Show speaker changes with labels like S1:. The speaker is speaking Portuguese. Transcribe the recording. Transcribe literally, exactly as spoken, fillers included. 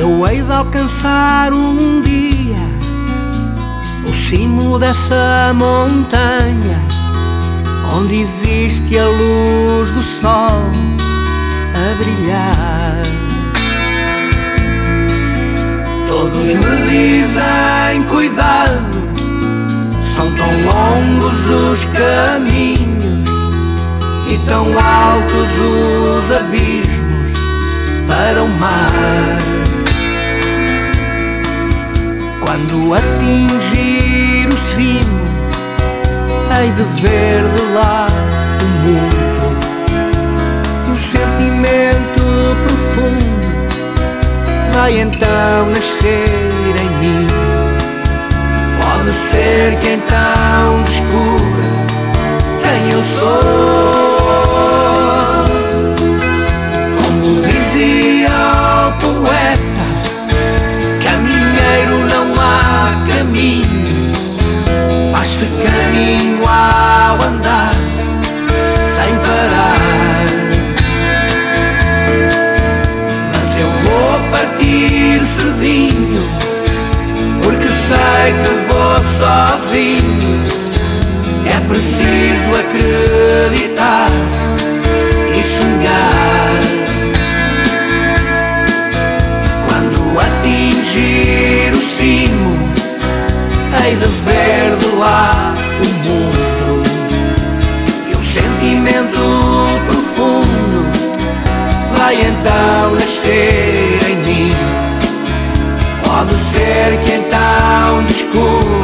S1: Eu hei de alcançar um dia o cimo dessa montanha, onde existe a luz do sol a brilhar. Todos me dizem cuidado, são tão longos os caminhos e tão altos os abismos para o mar. Quando atingir o cimo, hei de ver de lá o mundo. Um sentimento profundo vai então nascer em mim. Pode ser que então descubra quem eu sou. Como dizia o poeta, caminheiro não há caminho, faz-se caminho ao andar sem parar. Mas eu vou partir cedinho, porque sei que vou sozinho. É preciso acreditar e sonhar. Quando atingir o cimo, hei de ver de lá o mundo. E um sentimento profundo vai então nascer em mim. Pode ser que então descubra